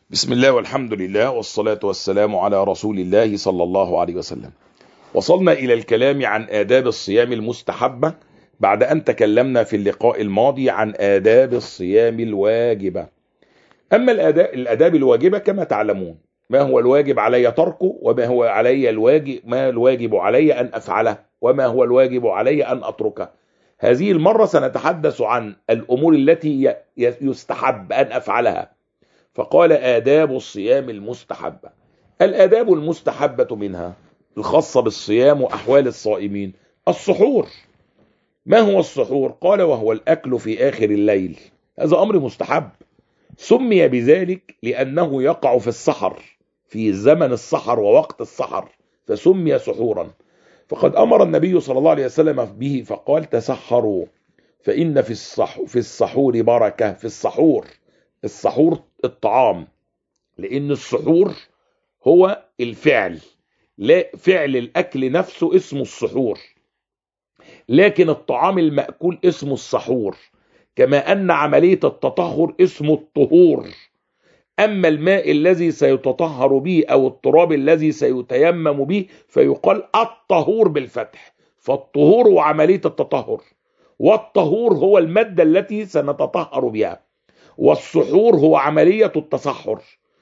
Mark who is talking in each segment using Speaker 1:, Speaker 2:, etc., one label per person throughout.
Speaker 1: بسم الله والحمد لله والصلاة والسلام على رسول الله صلى الله عليه وسلم. وصلنا إلى الكلام عن آداب الصيام المستحبة بعد أن تكلمنا في اللقاء الماضي عن آداب الصيام الواجبة. أما الآداب الواجبة كما تعلمون ما هو الواجب علي تركه، وما هو ما الواجب علي أن أفعله، وما هو الواجب علي أن أتركه. هذه المرة سنتحدث عن الأمور التي يستحب أن أفعلها. فقال آداب الصيام المستحبة. الآداب المستحبة منها الخاصة بالصيام وأحوال الصائمين السحور. ما هو السحور؟ قال وهو الأكل في آخر الليل. هذا أمر مستحب، سمي بذلك لأنه يقع في السحر، في زمن السحر ووقت السحر، فسمي سحورا. فقد أمر النبي صلى الله عليه وسلم به فقال تسحروا فإن في السحور بركة. في السحور الطعام، لأن السحور هو الفعل، لا فعل الأكل نفسه اسمه السحور، لكن الطعام المأكول اسمه السحور، كما أن عملية التطهر اسمه الطهور. أما الماء الذي سيتطهر به أو التراب الذي سيتيمم به فيقال الطهور بالفتح. فالطهور هو عملية التطهر، والطهور هو المادة التي سنتطهر بها، والسحور هو عملية التسحر،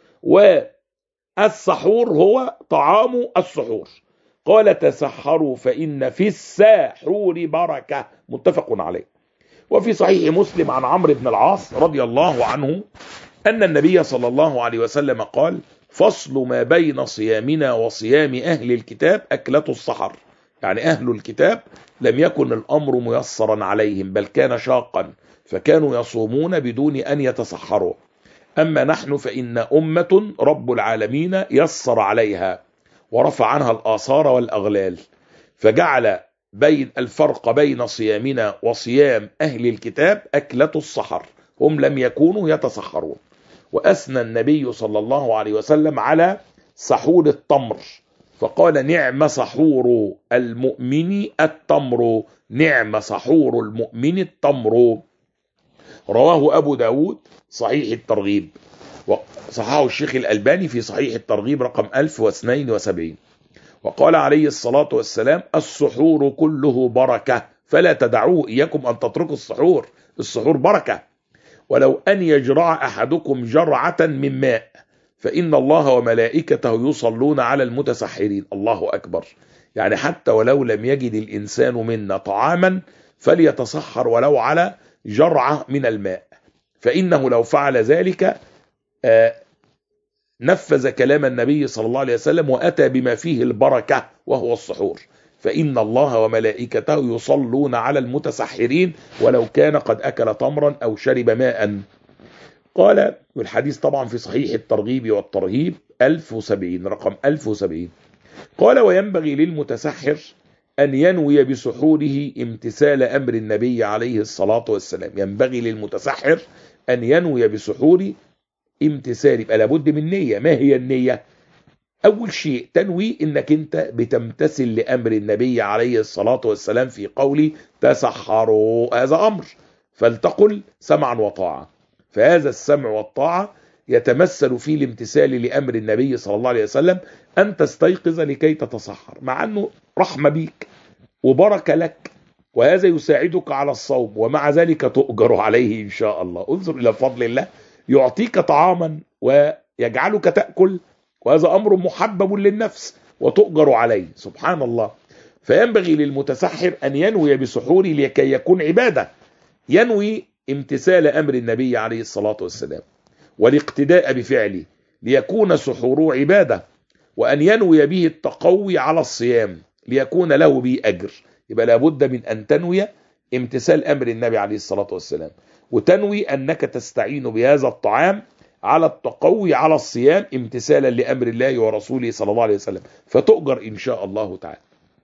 Speaker 1: والسحور هو طعام السحور. قال تسحروا فإن في السحور بركة، متفق عليه. وفي صحيح مسلم عن عمرو بن العاص رضي الله عنه أن النبي صلى الله عليه وسلم قال فصل ما بين صيامنا وصيام أهل الكتاب أكلة السحر. يعني أهل الكتاب لم يكن الأمر ميسرا عليهم، بل كان شاقا، فكانوا يصومون بدون أن يتسحروا. أما نحن فإن أمة رب العالمين يسر عليها ورفع عنها الآثار والأغلال، فجعل بين الفرق بين صيامنا وصيام أهل الكتاب أكلة السحر، هم لم يكونوا يتسحرون. وأثنى النبي صلى الله عليه وسلم على سحور التمر فقال نعم سحور المؤمن التمر، نعم سحور المؤمن التمر. رواه أبو داود صحيح الترغيب، وصححه الشيخ الألباني في صحيح الترغيب رقم 1072. وقال عليه الصلاة والسلام السحور كله بركة فلا تدعوه، إياكم أن تتركوا السحور، السحور بركة. ولو أن يجرع أحدكم جرعة من ماء فإن الله وملائكته يصلون على المتسحرين. الله أكبر. يعني حتى ولو لم يجد الإنسان منا طعاما فليتسحر ولو على جرعة من الماء، فإنه لو فعل ذلك نفذ كلام النبي صلى الله عليه وسلم وأتى بما فيه البركة وهو السحور. فإن الله وملائكته يصلون على المتسحرين ولو كان قد أكل تمرا أو شرب ماء. قال والحديث طبعا في صحيح الترغيب والترهيب 1070 رقم 1070. قال وينبغي للمتسحر أن ينوي بسحوره امتثال أمر النبي عليه الصلاة والسلام. ينبغي للمتسحر أن ينوي بسحوره امتثال، يبقى لابد من نية. ما هي النية؟ أول شيء تنوي إنك أنت بتمتثل لأمر النبي عليه الصلاة والسلام في قوله تسحروا، هذا أمر، فلتقل سمعا وطاعة. فهذا السمع والطاعة يتمثل في الامتثال لأمر النبي صلى الله عليه وسلم أن تستيقظ لكي تتسحر، مع أنه رحمة بيك وبركة لك، وهذا يساعدك على الصوم، ومع ذلك تؤجر عليه إن شاء الله. انظر إلى فضل الله، يعطيك طعاما ويجعلك تأكل، وهذا أمر محبب للنفس وتؤجر عليه، سبحان الله. فينبغي للمتسحر أن ينوي بسحوره لكي يكون عبادة، ينوي امتثال أمر النبي عليه الصلاة والسلام والاقتداء بفعله ليكون سحوره عبادة، وأن ينوي به التقوي على الصيام ليكون له به أجر. يبقى لابد من أن تنوي امتثال أمر النبي عليه الصلاة والسلام، وتنوي أنك تستعين بهذا الطعام على التقوي على الصيام امتثالا لأمر الله ورسوله صلى الله عليه وسلم، فتؤجر إن شاء الله تعالى.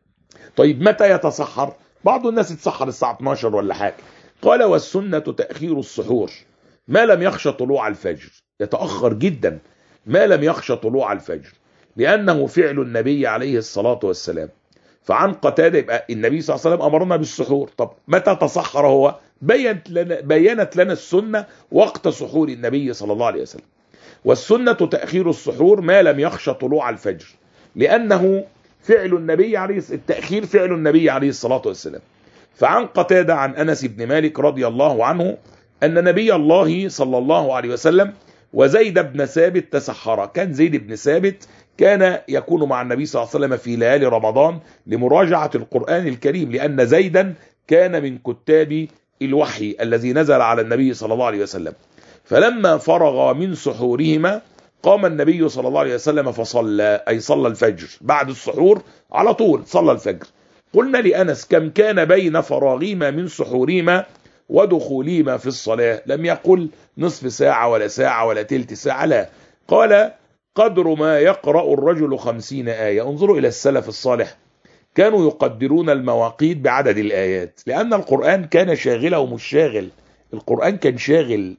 Speaker 1: طيب متى يتسحر؟ بعض الناس يتسحر الساعة 12 ولا حاجة. قال والسنة تأخير السحور ما لم يخشى طلوع الفجر، يتأخر جدا ما لم يخشى طلوع الفجر، لأنه فعل النبي عليه الصلاة والسلام. فعن قتادة يبقى النبي صلى الله عليه وسلم أمرنا بالسحور. طب متى تسحر هو؟ بينت لنا السنة وقت سحور النبي صلى الله عليه وسلم. والسنة تأخير السحور ما لم يخشى طلوع الفجر، لأنه فعل النبي التأخير فعل النبي عليه الصلاة والسلام. فعن قتادة عن أنس بن مالك رضي الله عنه أن نبي الله صلى الله عليه وسلم وزيد بن ثابت تسحرا. كان زيد بن ثابت كان يكون مع النبي صلى الله عليه وسلم في ليالي رمضان لمراجعة القرآن الكريم، لأن زيدا كان من كتاب الوحي الذي نزل على النبي صلى الله عليه وسلم. فلما فرغ من سحورهما قام النبي صلى الله عليه وسلم فصلى، أي صلى الفجر بعد السحور على طول صلى الفجر. قلنا لأنس: كم كان بين فراغهما من سحورهما ودخولهما في الصلاة؟ لم يقل نصف ساعة ولا ساعة ولا تلت ساعة، لا، قال: قدر ما يقرأ الرجل 50 آية. انظروا إلى السلف الصالح، كانوا يقدرون المواقيت بعدد الآيات، لأن القرآن كان شاغل ومش شاغل. القرآن كان شاغل،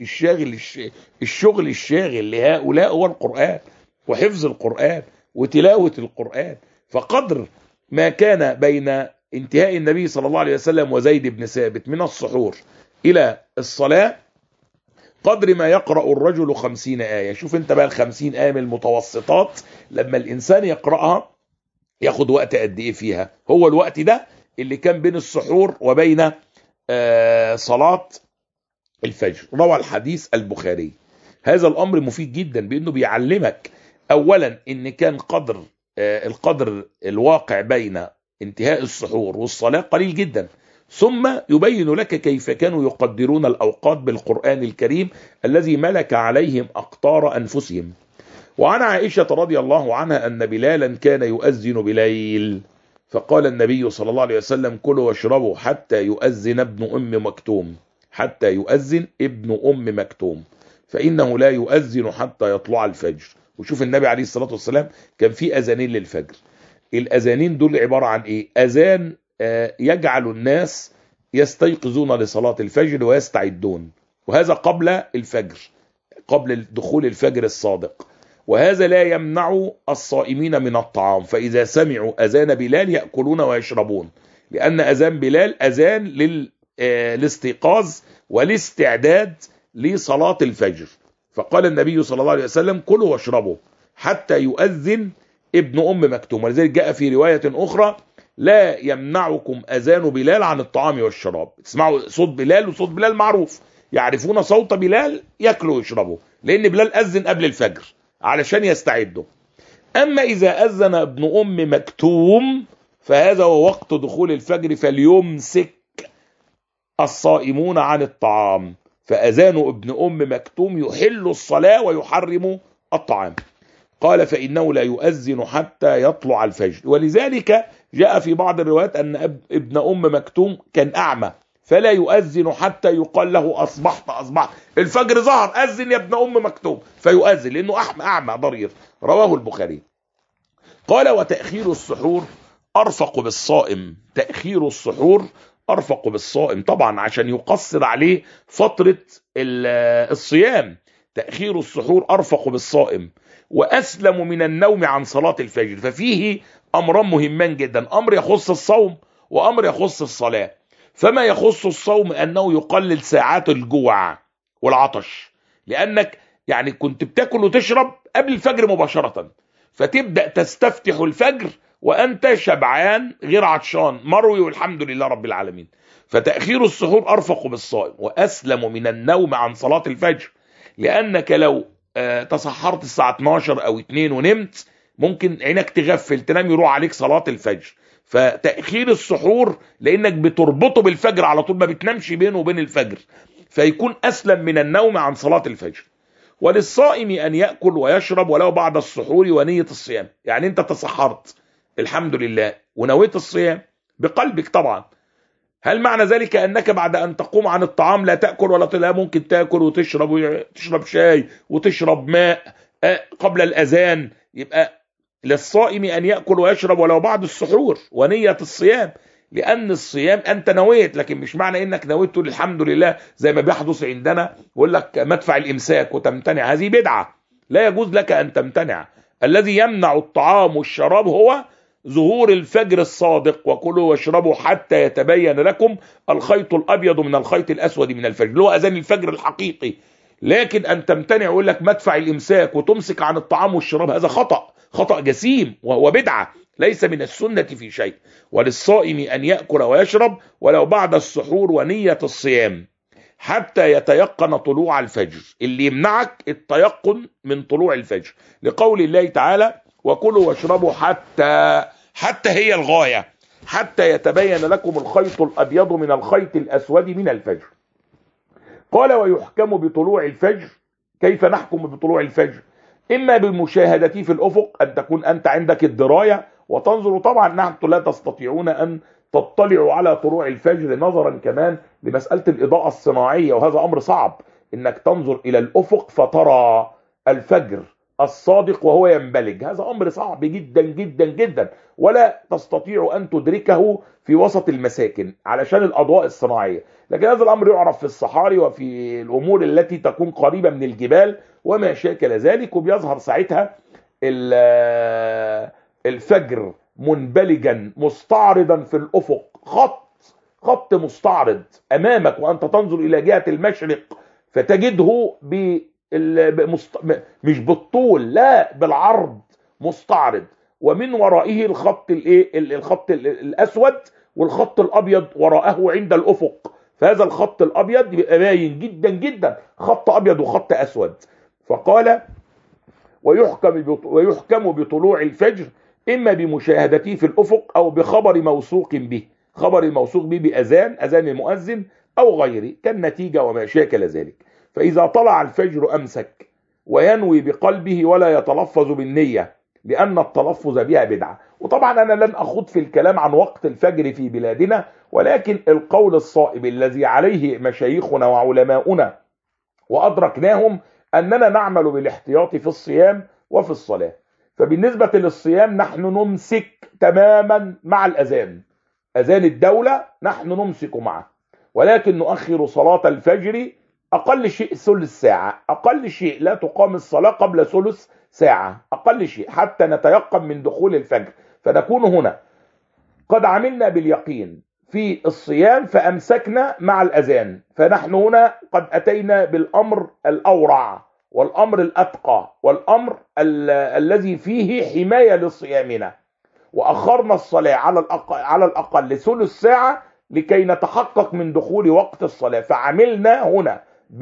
Speaker 1: الشغل الشاغل لهؤلاء هو القرآن وحفظ القرآن وتلاوة القرآن. فقدر ما كان بين انتهاء النبي صلى الله عليه وسلم وزيد بن ثابت من السحور إلى الصلاة قدر ما يقرأ الرجل 50 آية. شوف انت بقى 50 آية من المتوسطات لما الإنسان يقرأها ياخد وقت قد ايه فيها؟ هو الوقت ده اللي كان بين السحور وبين صلاة الفجر. روى الحديث البخاري. هذا الأمر مفيد جدا، بأنه بيعلمك أولا إن كان القدر الواقع بين انتهاء السحور والصلاة قليل جدا، ثم يبين لك كيف كانوا يقدرون الأوقات بالقرآن الكريم الذي ملك عليهم أقطار أنفسهم. وعن عائشة رضي الله عنها أن بلالا كان يؤذن بليل، فقال النبي صلى الله عليه وسلم: كلوا واشربوا حتى يؤذن ابن أم مكتوم فإنه لا يؤذن حتى يطلع الفجر. وشوف النبي عليه الصلاة والسلام كان في أذانين للفجر. الأذانين دول عبارة عن إيه؟ أذان يجعل الناس يستيقظون لصلاة الفجر ويستعدون، وهذا قبل الفجر، قبل دخول الفجر الصادق. وهذا لا يمنع الصائمين من الطعام، فإذا سمعوا أذان بلال يأكلون ويشربون، لأن أذان بلال أذان للاستيقاظ والاستعداد لصلاة الفجر. فقال النبي صلى الله عليه وسلم: كلوا واشربوا حتى يؤذن ابن أم مكتوم. ولذلك جاء في رواية أخرى: لا يمنعكم أذان بلال عن الطعام والشراب. تسمعوا صوت بلال، وصوت بلال معروف، يعرفون صوت بلال يأكلوا ويشربوا، لأن بلال أذن قبل الفجر علشان يستعدوا. أما إذا أذن ابن أم مكتوم فهذا هو وقت دخول الفجر، فليمسك الصائمون عن الطعام، فأذان ابن أم مكتوم يحل الصلاة ويحرم الطعام. قال: فإنه لا يؤذن حتى يطلع الفجر. ولذلك جاء في بعض الروايات أن ابن أم مكتوم كان أعمى، فلا يؤذن حتى يقال له: أصبحت الفجر ظهر، أذن يا ابن أم مكتوم، فيؤذن لأنه أعمى ضرير. رواه البخاري. قال: وتأخير السحور أرفق بالصائم. تأخير السحور أرفق بالصائم طبعا عشان يقصر عليه فترة الصيام. تأخير السحور أرفق بالصائم وأسلم من النوم عن صلاة الفجر. ففيه أمران مهمان جدا، أمر يخص الصوم وأمر يخص الصلاة. فما يخص الصوم أنه يقلل ساعات الجوع والعطش، لأنك يعني كنت بتاكل وتشرب قبل الفجر مباشرة، فتبدأ تستفتح الفجر وأنت شبعان غير عطشان مروي والحمد لله رب العالمين. فتأخير السحور أرفق بالصائم وأسلم من النوم عن صلاة الفجر، لأنك لو تسحرت الساعة 12 أو 2 ونمت ممكن عينك تغفل تنام يروح عليك صلاة الفجر. فتأخير السحور لأنك بتربطه بالفجر على طول، ما بتنامش بينه وبين الفجر، فيكون أسلم من النوم عن صلاة الفجر. وللصائم أن يأكل ويشرب ولو بعد السحور ونية الصيام. يعني أنت تسحرت الحمد لله ونويت الصيام بقلبك طبعا، هل معنى ذلك أنك بعد أن تقوم عن الطعام لا تأكل ولا لا؟ ممكن تأكل وتشرب، تشرب شاي وتشرب ماء قبل الأذان. يبقى للصائم أن يأكل ويشرب ولو بعد السحور ونية الصيام، لأن الصيام أنت نويت، لكن مش معنى إنك نويت تقول الحمد لله زي ما بيحدث عندنا يقول لك مدفع الإمساك وتمتنع. هذه بدعة، لا يجوز لك أن تمتنع. الذي يمنع الطعام والشراب هو ظهور الفجر الصادق. وكلوا واشربوا حتى يتبين لكم الخيط الأبيض من الخيط الأسود من الفجر، اللي هو أذان الفجر الحقيقي لكن أن تمتنع يقول لك مدفع الإمساك وتمسك عن الطعام والشراب، هذا خطأ جسيم وهو بدعة ليس من السنة في شيء. وللصائم أن يأكل ويشرب ولو بعد السحور ونية الصيام حتى يتيقن طلوع الفجر. اللي يمنعك التيقن من طلوع الفجر، لقول الله تعالى وكلوا واشربوا حتى هي الغاية، حتى يتبين لكم الخيط الأبيض من الخيط الأسود من الفجر. قال ويحكم بطلوع الفجر. كيف نحكم بطلوع الفجر؟ إما بمشاهدته في الأفق، أن تكون أنت عندك الدراية وتنظر. طبعا نحن لا تستطيعون أن تطلعوا على طلوع الفجر نظرا كمان لمسألة الإضاءة الصناعية، وهذا أمر صعب إنك تنظر إلى الأفق فترى الفجر الصادق وهو ينبلج، هذا أمر صعب جدا جدا جدا، ولا تستطيع أن تدركه في وسط المساكن علشان الأضواء الصناعية. لكن هذا الأمر يعرف في الصحاري وفي الأمور التي تكون قريبة من الجبال وما شاكل ذلك، وبيظهر ساعتها الفجر منبلجا مستعرضا في الأفق، خط مستعرض أمامك وأنت تنظر إلى جهة المشرق، فتجده مش بالطول، لا بالعرض مستعرض، ومن ورائه الخط الأسود والخط الأبيض وراءه عند الأفق. فهذا الخط الأبيض يبقى باين جدا جدا، خط أبيض وخط أسود. فقال ويحكم بطلوع الفجر إما بمشاهدته في الأفق أو بخبر موثوق به، خبر الموثوق به أذان المؤذن أو غيره كالنتيجة وما شاكل ذلك. فإذا طلع الفجر أمسك وينوي بقلبه ولا يتلفظ بالنية، لأن التلفظ بها بدعة. وطبعا أنا لن أخوض في الكلام عن وقت الفجر في بلادنا، ولكن القول الصائب الذي عليه مشايخنا وعلماؤنا وأدركناهم أننا نعمل بالاحتياط في الصيام وفي الصلاة. فبالنسبة للصيام نحن نمسك تماما مع الأذان، أذان الدولة نحن نمسك معه، ولكن نؤخر صلاة الفجر أقل شيء ثلث ساعة، أقل شيء لا تقام الصلاة قبل ثلث ساعة أقل شيء، حتى نتيقن من دخول الفجر. فنكون هنا قد عملنا باليقين في الصيام فأمسكنا مع الأذان، فنحن هنا قد أتينا بالأمر الأورع والأمر الأتقى والأمر الذي فيه حماية لصيامنا، وأخرنا الصلاة على الأقل ثلث ساعة لكي نتحقق من دخول وقت الصلاة. فعملنا هنا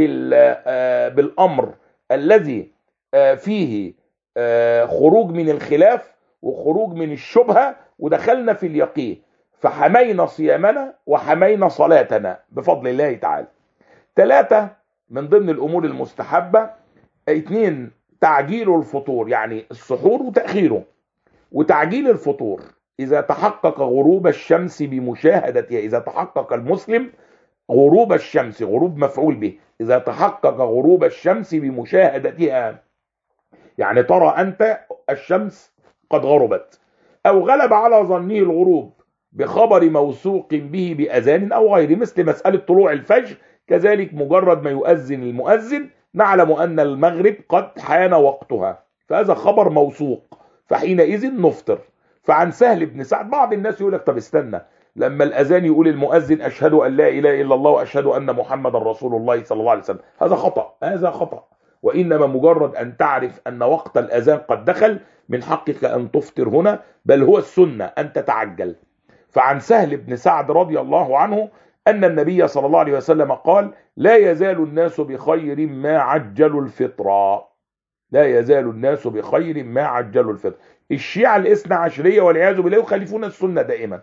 Speaker 1: بالأمر الذي فيه خروج من الخلاف وخروج من الشبهة، ودخلنا في اليقين، فحمينا صيامنا وحمينا صلاتنا بفضل الله تعالى. 3 من ضمن الأمور المستحبة. 2 تعجيل الفطور، يعني السحور وتأخيره. وتعجيل الفطور إذا تحقق غروب الشمس بمشاهدتها، إذا تحقق المسلم غروب الشمس، غروب مفعول به، إذا تحقق غروب الشمس بمشاهدتها، يعني ترى أنت الشمس قد غربت، أو غلب على ظنه الغروب بخبر موثوق به بأذان أو غيره، مثل مسألة طلوع الفجر كذلك، مجرد ما يؤذن المؤذن نعلم أن المغرب قد حان وقتها، فهذا خبر موثوق، فحينئذ نفطر. فعن سهل بن سعد، بعض الناس يقول لك طب استنى، لما الأذان يقول المؤذن أشهد أن لا إله إلا الله وأشهد أن محمد رسول الله صلى الله عليه وسلم، هذا خطأ، وإنما مجرد أن تعرف أن وقت الأذان قد دخل من حقك أن تفطر هنا، بل هو السنة أن تتعجل. فعن سهل بن سعد رضي الله عنه أن النبي صلى الله عليه وسلم قال لا يزال الناس بخير ما عجلوا الفطر، لا يزال الناس بخير ما عجلوا الفطر. الشيعة الاثنى عشرية والعياذ بالله يخالفون السنة دائما،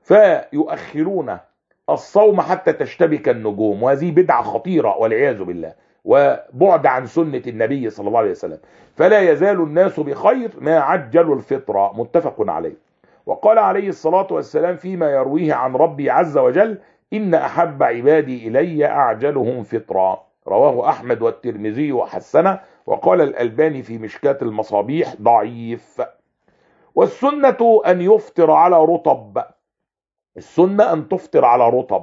Speaker 1: فيؤخرون الصوم حتى تشتبك النجوم، وهذه بدعة خطيرة والعياذ بالله، وبعد عن سنة النبي صلى الله عليه وسلم. فلا يزال الناس بخير ما عجلوا الفطر، متفق عليه. وقال عليه الصلاة والسلام فيما يرويه عن ربي عز وجل إن أحب عبادي إلي أعجلهم فطرا، رواه أحمد والترمذي وحسنه، وقال الألباني في مشكاة المصابيح ضعيف. والسنة أن يفطر على رطب، السنة أن تفطر على رطب،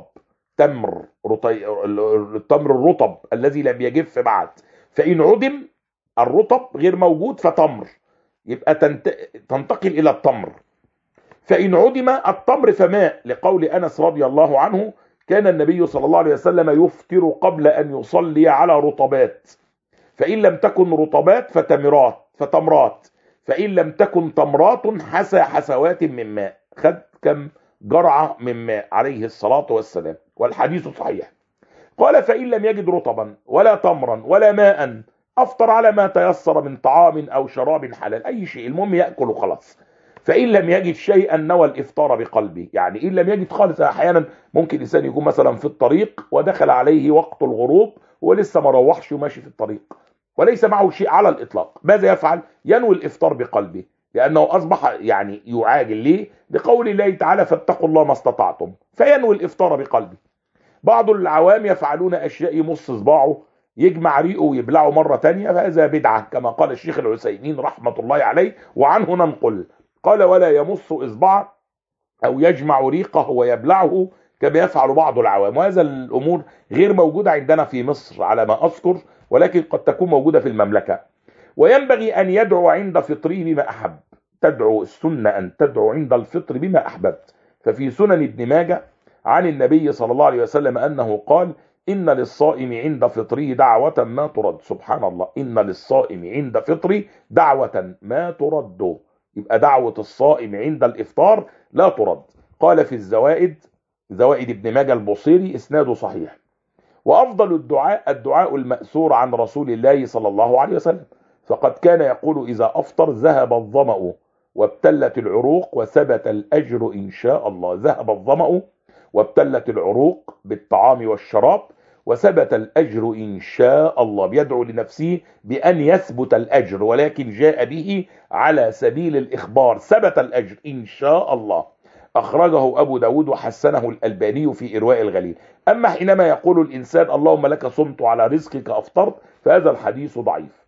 Speaker 1: التمر الرطب الذي لم يجف بعد، فإن عدم الرطب غير موجود فتمر، يبقى تنتقل إلى التمر. فإن عدم التمر فماء، لقول أنس رضي الله عنه كان النبي صلى الله عليه وسلم يفطر قبل أن يصلي على رطبات، فإن لم تكن رطبات فتمرات، فإن لم تكن تمرات حسى حسوات من ماء. خد كم جرعة من ماء عليه الصلاة والسلام، والحديث صحيح. قال فإن لم يجد رطبا ولا تمرا ولا ماء أفطر على ما تيسر من طعام أو شراب حلال، أي شيء، المهم يأكل وخلاص. فإن لم يجد شيئا نوى الإفطار بقلبه، يعني إن لم يجد خالص. أحيانا ممكن الإنسان يكون مثلا في الطريق ودخل عليه وقت الغروب ولسه ما روحش وماشي في الطريق وليس معه شيء على الإطلاق، ماذا يفعل؟ ينوي الإفطار بقلبه، لأنه أصبح يعني يعاجل. ليه؟ لقول الله تعالى فاتقوا الله ما استطعتم، فينوي الإفطار بقلبه. بعض العوام يفعلون أشياء يمص صباعه يجمع ريقه ويبلعه مرة تانية، فهذا بدعة كما قال الشيخ العثيمين رحمة الله عليه، وعنه ننقل قال ولا يمص إصبعه أو يجمع ريقه ويبلعه كما يفعل بعض العوام. وهذا الأمور غير موجودة عندنا في مصر على ما أذكر، ولكن قد تكون موجودة في المملكة. وينبغي أن يدعو عند فطره بما أحب، تدعو السنة أن تدعو عند الفطر بما أحببت. ففي سنن ابن ماجه عن النبي صلى الله عليه وسلم أنه قال إن للصائم عند فطره دعوة ما ترد. سبحان الله، إن للصائم عند فطره دعوة ما ترد، يبقى دعوة الصائم عند الإفطار لا ترد. قال في الزوائد، زوائد ابن ماجه البصيري، إسناده صحيح. وأفضل الدعاء المأثور عن رسول الله صلى الله عليه وسلم، فقد كان يقول إذا أفطر ذهب الظمأ وابتلت العروق وثبت الأجر إن شاء الله. ذهب الظمأ وابتلت العروق بالطعام والشراب وثبت الأجر إن شاء الله. بيدعو لنفسه بأن يثبت الأجر، ولكن جاء به على سبيل الإخبار، ثبت الأجر إن شاء الله. أخرجه أبو داود وحسنه الألباني في إرواء الغليل. أما حينما يقول الإنسان اللهم لك صمت على رزقك أفطرت، فهذا الحديث ضعيف.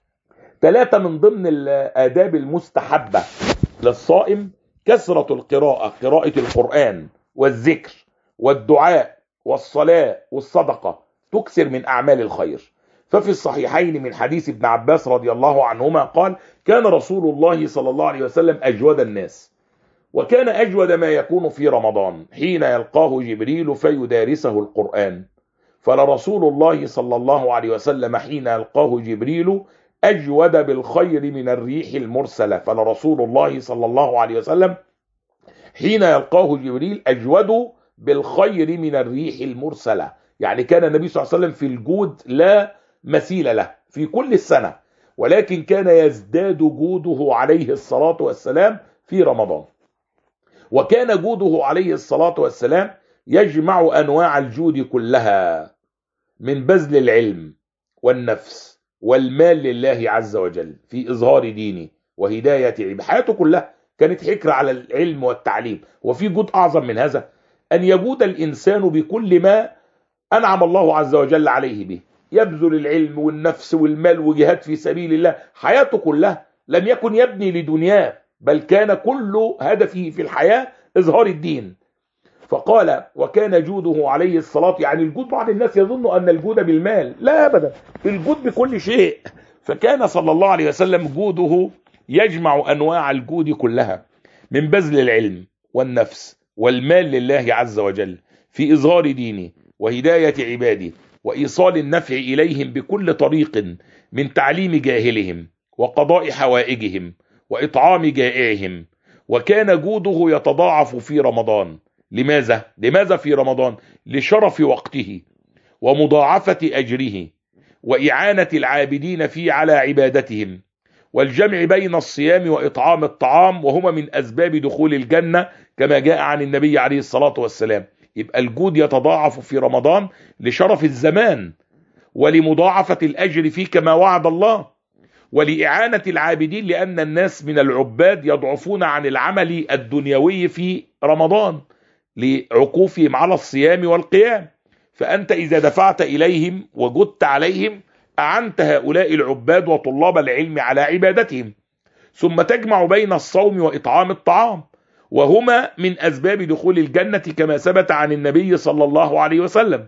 Speaker 1: 3 من ضمن الآداب المستحبة للصائم كثرة القراءة، قراءة القرآن والذكر والدعاء والصلاة والصدقة، تكثر من أعمال الخير. ففي الصحيحين من حديث ابن عباس رضي الله عنهما قال كان رسول الله صلى الله عليه وسلم أجود الناس، وكان أجود ما يكون في رمضان حين يلقاه جبريل فيدارسه القرآن. فلرسول الله صلى الله عليه وسلم حين يلقاه جبريل أجود بالخير من الريح المرسلة. فلرسول الله صلى الله عليه وسلم حين يلقاه جبريل أجود بالخير من الريح المرسلة، يعني كان النبي صلى الله عليه وسلم في الجود لا مثيل له في كل السنة، ولكن كان يزداد جوده عليه الصلاة والسلام في رمضان. وكان جوده عليه الصلاة والسلام يجمع أنواع الجود كلها، من بذل العلم والنفس والمال لله عز وجل في إظهار دينه وهداية عباده. حياته كلها كانت حكر على العلم والتعليم. وفي جود أعظم من هذا أن يجود الإنسان بكل ما أنعم الله عز وجل عليه به، يبذل العلم والنفس والمال وجهاد في سبيل الله. حياته كلها لم يكن يبني لدنياه، بل كان كل هدفه في الحياة إظهار الدين. فقال وكان جوده عليه الصلاة، يعني الجود، بعض الناس يظن أن الجود بالمال، لا أبدا، الجود بكل شيء. فكان صلى الله عليه وسلم جوده يجمع أنواع الجود كلها، من بذل العلم والنفس والمال لله عز وجل في إظهار دينه وهداية عباده وإيصال النفع إليهم بكل طريق، من تعليم جاهلهم وقضاء حوائجهم وإطعام جائعهم. وكان جوده يتضاعف في رمضان. لماذا في رمضان؟ لشرف وقته ومضاعفة أجره وإعانة العابدين فيه على عبادتهم والجمع بين الصيام وإطعام الطعام، وهما من أسباب دخول الجنة كما جاء عن النبي عليه الصلاة والسلام. يبقى الجود يتضاعف في رمضان لشرف الزمان ولمضاعفة الأجر فيه كما وعد الله، ولإعانة العابدين، لأن الناس من العباد يضعفون عن العمل الدنيوي في رمضان لعكوفهم على الصيام والقيام. فأنت إذا دفعت إليهم وجدت عليهم أعنت هؤلاء العباد وطلاب العلم على عبادتهم. ثم تجمع بين الصوم وإطعام الطعام، وهما من أسباب دخول الجنة كما ثبت عن النبي صلى الله عليه وسلم.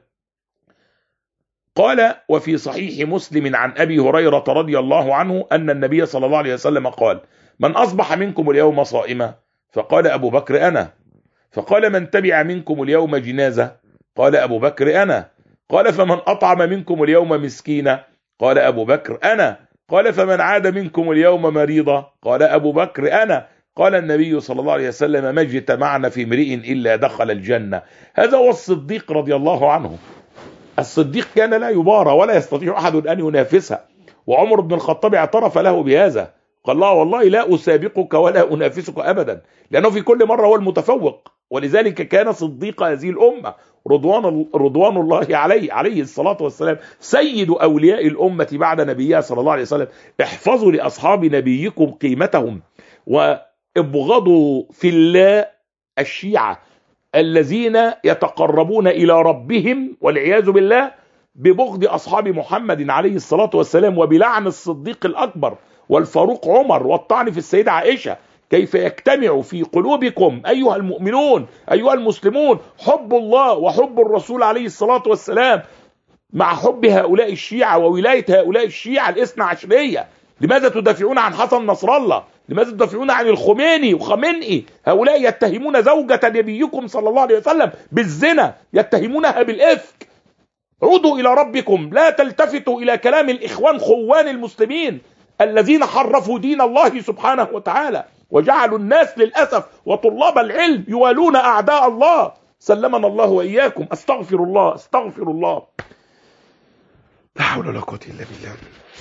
Speaker 1: قال وفي صحيح مسلم عن أبي هريرة رضي الله عنه أن النبي صلى الله عليه وسلم قال من أصبح منكم اليوم صائما؟ فقال أبو بكر أنا. فقال من تبع منكم اليوم جنازة؟ قال أبو بكر أنا. قال فمن أطعم منكم اليوم مسكينا؟ قال أبو بكر أنا. قال فمن عاد منكم اليوم مريضا؟ قال أبو بكر أنا. قال النبي صلى الله عليه وسلم ما اجتمعنا في امرئ إلا دخل الجنة. هذا هو الصديق رضي الله عنه. الصديق كان لا يبارى ولا يستطيع أحد أن ينافسه، وعمر بن الخطاب اعترف له بهذا، قال لا والله لا أسابقك ولا أنافسك أبدا، لأنه في كل مرة هو المتفوق. ولذلك كان صديق هذه الأمة رضوان الله عليه الصلاة والسلام، سيد أولياء الأمة بعد نبيها صلى الله عليه وسلم. احفظوا لأصحاب نبيكم قيمتهم، وابغضوا في الله الشيعة الذين يتقربون إلى ربهم والعياذ بالله ببغض أصحاب محمد عليه الصلاة والسلام، وبلعن الصديق الأكبر والفاروق عمر، والطعن في السيدة عائشة. كيف يجتمع في قلوبكم أيها المؤمنون أيها المسلمون حب الله وحب الرسول عليه الصلاة والسلام مع حب هؤلاء الشيعة وولاية هؤلاء الشيعة الاثنى عشرية؟ لماذا تدافعون عن حسن نصر الله؟ لماذا تدافعون عن الخميني وخمينئي؟ هؤلاء يتهمون زوجة نبيكم صلى الله عليه وسلم بالزنا، يتهمونها بالإفك. عودوا إلى ربكم، لا تلتفتوا إلى كلام الإخوان خوان المسلمين الذين حرفوا دين الله سبحانه وتعالى، وجعلوا الناس للأسف وطلاب العلم يوالون أعداء الله. سلمنا الله وإياكم. أستغفر الله أستغفر الله، لا حول ولا قوة إلا بالله.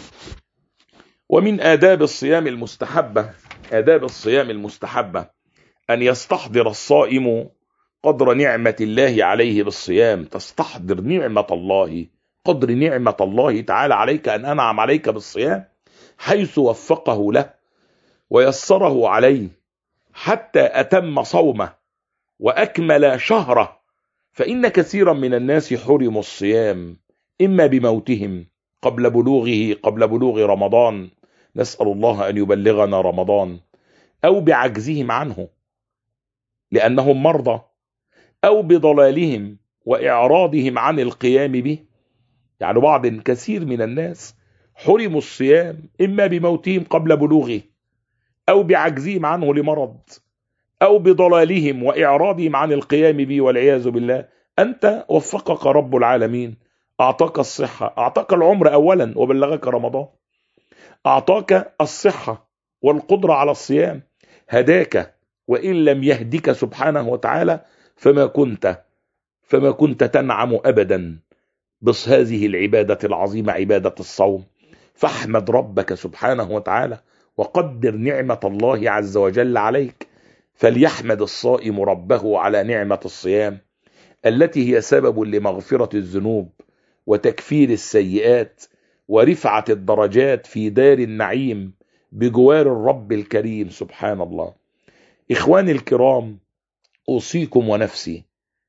Speaker 1: ومن آداب الصيام المستحبة أن يستحضر الصائم قدر نعمة الله عليه بالصيام. تستحضر نعمة الله، قدر نعمة الله تعالى عليك، أن أنعم عليك بالصيام، حيث وفقه له ويسره عليه حتى أتم صومه وأكمل شهره. فإن كثيرا من الناس حرموا الصيام إما بموتهم قبل بلوغ رمضان، نسأل الله أن يبلغنا رمضان، أو بعجزهم عنه لأنهم مرضى، أو بضلالهم وإعراضهم عن القيام به. يعني بعض كثير من الناس حرموا الصيام إما بموتهم قبل بلوغه، أو بعجزهم عنه لمرض، أو بضلالهم وإعراضهم عن القيام به والعياذ بالله. أنت وفقك رب العالمين، أعطاك الصحة، أعطاك العمر أولا وبلغك رمضان، أعطاك الصحة والقدرة على الصيام، هداك، وإن لم يهدك سبحانه وتعالى فما كنت تنعم أبدا بهذه العبادة العظيمة، عبادة الصوم. فاحمد ربك سبحانه وتعالى وقدر نعمة الله عز وجل عليك. فليحمد الصائم ربه على نعمة الصيام التي هي سبب لمغفرة الذنوب وتكفير السيئات ورفعة الدرجات في دار النعيم بجوار الرب الكريم سبحان الله. إخواني الكرام، أوصيكم ونفسي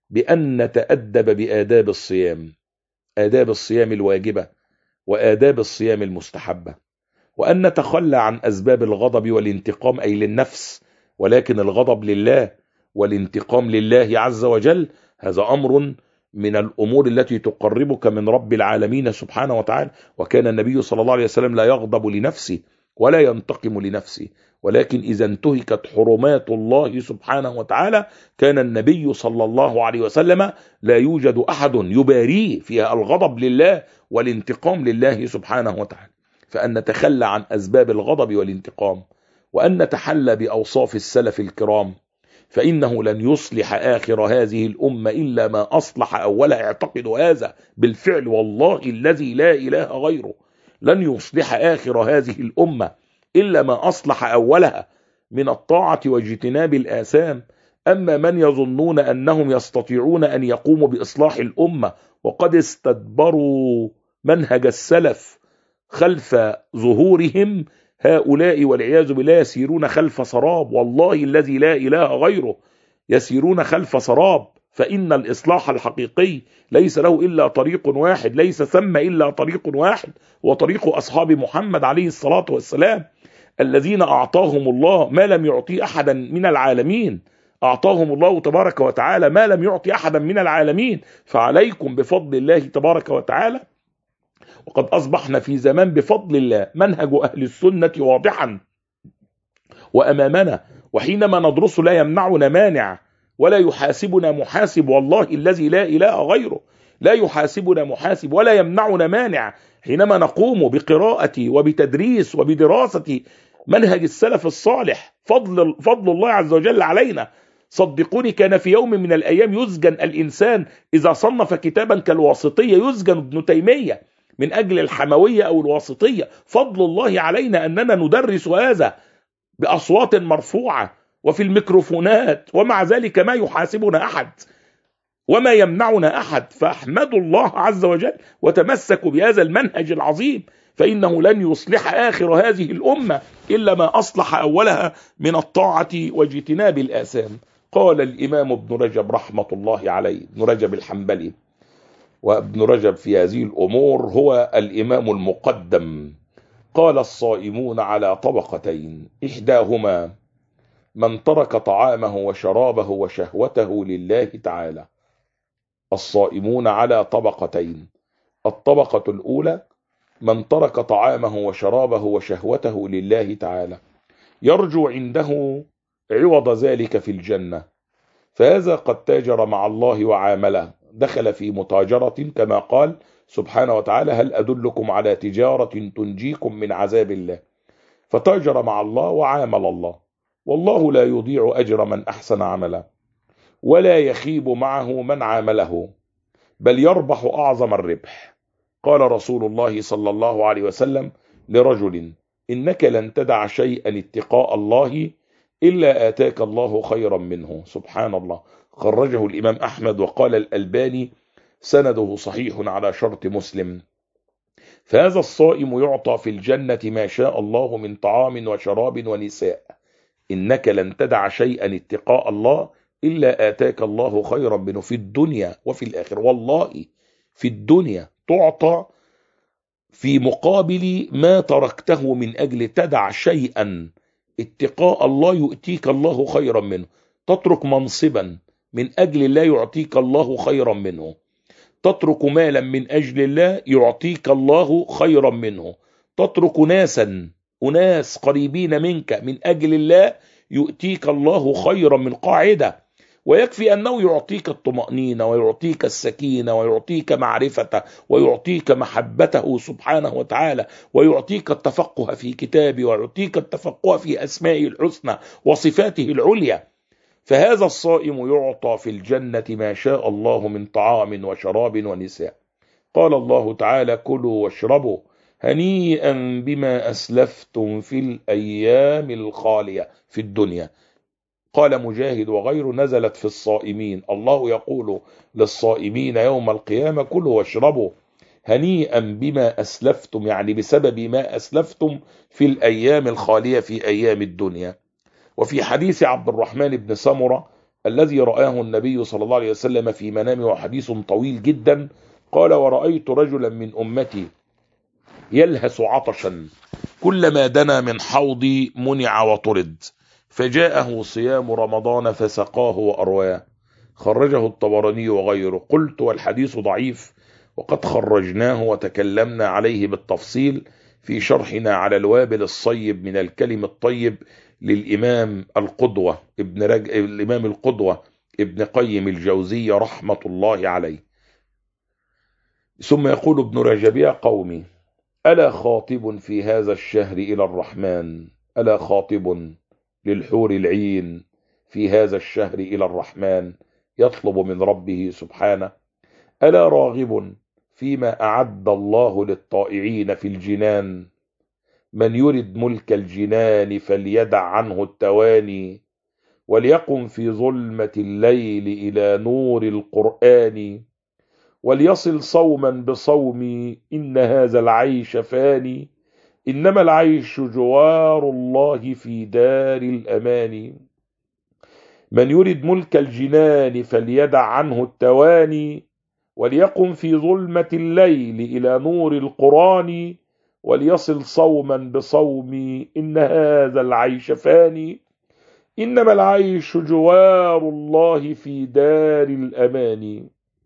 Speaker 1: بأن نتأدب بآداب الصيام، آداب الصيام الواجبة وآداب الصيام المستحبة، وأن نتخلى عن أسباب الغضب والانتقام، أي للنفس، ولكن الغضب لله والانتقام لله عز وجل. هذا أمر من الأمور التي تقربك من رب العالمين سبحانه وتعالى. وكان النبي صلى الله عليه وسلم لا يغضب لنفسه ولا ينتقم لنفسه، ولكن إذا انتهكت حرمات الله سبحانه وتعالى كان النبي صلى الله عليه وسلم لا يوجد أحد يباريه فيها الغضب لله والانتقام لله سبحانه وتعالى. فأن نتخلى عن أسباب الغضب والانتقام، وأن نتحلى بأوصاف السلف الكرام، فإنه لن يصلح آخر هذه الأمة إلا ما أصلح أولها. اعتقدوا هذا بالفعل، والله الذي لا إله غيره، لن يصلح آخر هذه الأمة إلا ما أصلح أولها من الطاعة واجتناب الآثام. أما من يظنون أنهم يستطيعون أن يقوموا بإصلاح الأمة وقد استدبروا منهج السلف خلف ظهورهم، هؤلاء والعياذ بالله يسيرون خلف سراب، والله الذي لا إله غيره، يسيرون خلف سراب. فإن الإصلاح الحقيقي ليس له إلا طريق واحد، ليس ثم إلا طريق واحد، وطريق أصحاب محمد عليه الصلاة والسلام الذين أعطاهم الله ما لم يعطي أحدا من العالمين. أعطاهم الله تبارك وتعالى ما لم يعطي أحدا من العالمين. فعليكم بفضل الله تبارك وتعالى، وقد أصبحنا في زمان بفضل الله منهج أهل السنة واضحا وأمامنا، وحينما ندرسه لا يمنعنا مانع، ولا يحاسبنا محاسب، والله الذي لا إله غيره، لا يحاسبنا محاسب ولا يمنعنا مانع حينما نقوم بقراءة وبتدريس وبدراسة منهج السلف الصالح. فضل الله عز وجل علينا. صدقوني كان في يوم من الأيام يسجن الإنسان إذا صنف كتابا كالواسطية، يسجن ابن تيمية من أجل الحموية أو الواسطية. فضل الله علينا أننا ندرس هذا بأصوات مرفوعة وفي الميكروفونات، ومع ذلك ما يحاسبنا أحد وما يمنعنا أحد. فأحمدوا الله عز وجل وتمسكوا بهذا المنهج العظيم، فإنه لن يصلح آخر هذه الأمة إلا ما أصلح أولها من الطاعة واجتناب الآثام. قال الإمام ابن رجب رحمة الله عليه، ابن رجب الحنبلي، وابن رجب في هذه الأمور هو الإمام المقدم، قال: الصائمون على طبقتين، إحداهما من ترك طعامه وشرابه وشهوته لله تعالى. الصائمون على طبقتين: الطبقة الأولى من ترك طعامه وشرابه وشهوته لله تعالى يرجو عنده عوض ذلك في الجنة، فهذا قد تاجر مع الله وعامله، دخل في متاجرة كما قال سبحانه وتعالى: هل أدلكم على تجارة تنجيكم من عذاب الله؟ فتاجر مع الله وعامل الله، والله لا يضيع أجر من أحسن عملا، ولا يخيب معه من عامله، بل يربح أعظم الربح. قال رسول الله صلى الله عليه وسلم لرجل: إنك لن تدع شيئا اتقاء الله إلا آتاك الله خيرا منه. سبحان الله. خرجه الإمام أحمد، وقال الألباني سنده صحيح على شرط مسلم. فهذا الصائم يعطى في الجنة ما شاء الله من طعام وشراب ونساء. إنك لن تدع شيئا اتقاء الله إلا آتاك الله خيرا منه في الدنيا وفي الآخر. والله في الدنيا تعطى في مقابل ما تركته من أجل تدع شيئا اتقاء الله يؤتيك الله خيرا منه. تترك منصبا من أجل الله يعطيك الله خيرا منه. تترك مالا من أجل الله يعطيك الله خيرا منه. تترك أناس قريبين منك من أجل الله يؤتيك الله خيرا من قاعدة. ويكفي أنه يعطيك الطمأنينة ويعطيك السكينة ويعطيك معرفته ويعطيك محبته سبحانه وتعالى، ويعطيك التفقه في كتابه ويعطيك التفقه في أسمائه الحسنى وصفاته العليا. فهذا الصائم يعطى في الجنة ما شاء الله من طعام وشراب ونساء. قال الله تعالى: كلوا واشربوا هنيئا بما أسلفتم في الأيام الخالية في الدنيا. قال مجاهد وغيره: نزلت في الصائمين، الله يقول للصائمين يوم القيامة: كلوا واشربوا هنيئا بما أسلفتم، يعني بسبب ما أسلفتم في الأيام الخالية في أيام الدنيا. وفي حديث عبد الرحمن بن سمرة الذي رآه النبي صلى الله عليه وسلم في منامه، وحديث طويل جدا، قال: ورأيت رجلا من أمتي يلهث عطشا، كلما دنا من حوضي منع وطرد، فجاءه صيام رمضان فسقاه وأرواه. خرجه الطبراني وغيره. قلت: والحديث ضعيف، وقد خرجناه وتكلمنا عليه بالتفصيل في شرحنا على الوابل الصيب من الكلم الطيب للإمام القدوة الإمام القدوة ابن قيم الجوزية رحمة الله عليه. ثم يقول ابن رجب: يا قومي، ألا خاطب في هذا الشهر إلى الرحمن؟ ألا خاطب للحور العين في هذا الشهر إلى الرحمن يطلب من ربه سبحانه؟ ألا راغب فيما أعد الله للطائعين في الجنان؟ من يرد ملك الجنان فليدع عنه التواني، وليقم في ظلمة الليل إلى نور القرآن، وليصل صوما بصومي، إن هذا العيش فاني، إنما العيش جوار الله في دار الأمان. من يرد ملك الجنان فليدع عنه التواني، وليقم في ظلمة الليل إلى نور القرآن، وليصل صوما بصومي، إن هذا العيش فاني، إنما العيش جوار الله في دار الأمان.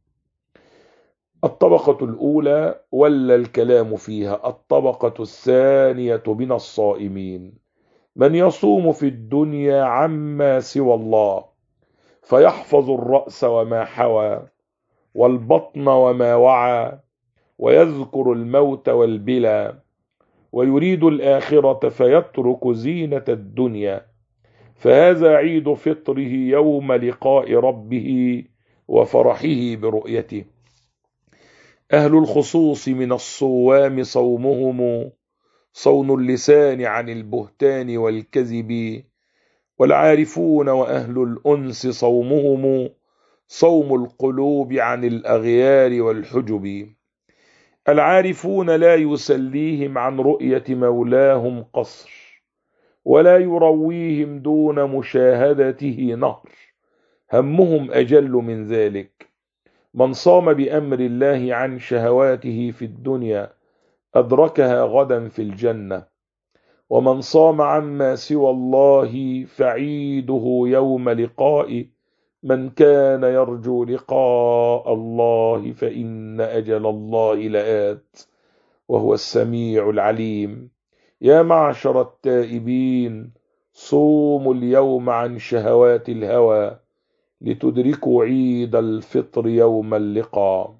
Speaker 1: الطبقة الأولى ولا الكلام فيها. الطبقة الثانية من الصائمين من يصوم في الدنيا عما سوى الله، فيحفظ الرأس وما حوى والبطن وما وعى ويذكر الموت والبلى ويريد الآخرة فيترك زينة الدنيا، فهذا عيد فطره يوم لقاء ربه وفرحه برؤيته. أهل الخصوص من الصوام صومهم صون اللسان عن البهتان والكذب، والعارفون وأهل الأنس صومهم صوم القلوب عن الأغيار والحجب. العارفون لا يسليهم عن رؤية مولاهم قصر، ولا يرويهم دون مشاهدته نهر، همهم أجل من ذلك. من صام بأمر الله عن شهواته في الدنيا أدركها غدا في الجنة، ومن صام عما سوى الله فعيده يوم لقاء من كان يرجو لقاء الله، فإن أجل الله لآت وهو السميع العليم. يا معشر التائبين صوموا اليوم عن شهوات الهوى لتدركوا عيد الفطر يوم اللقاء.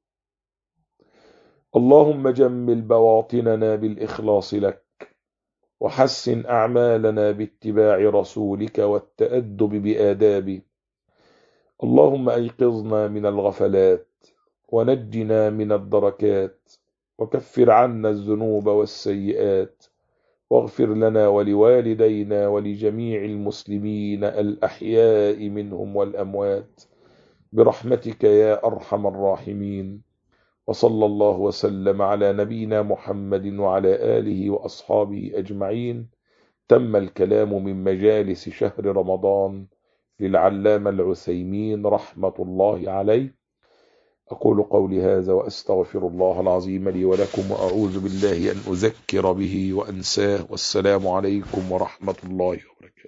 Speaker 1: اللهم جمل بواطننا بالإخلاص لك، وحسن أعمالنا باتباع رسولك والتأدب بآدابه. اللهم أيقظنا من الغفلات ونجنا من الدركات، وكفر عنا الذنوب والسيئات، واغفر لنا ولوالدينا ولجميع المسلمين الأحياء منهم والأموات برحمتك يا أرحم الراحمين. وصلى الله وسلم على نبينا محمد وعلى آله وأصحابه أجمعين. تم الكلام من مجالس شهر رمضان للعلامة العثيمين رحمة الله عليه. أقول قولي هذا وأستغفر الله العظيم لي ولكم، وأعوذ بالله أن أذكر به وأنساه. والسلام عليكم ورحمة الله وبركاته.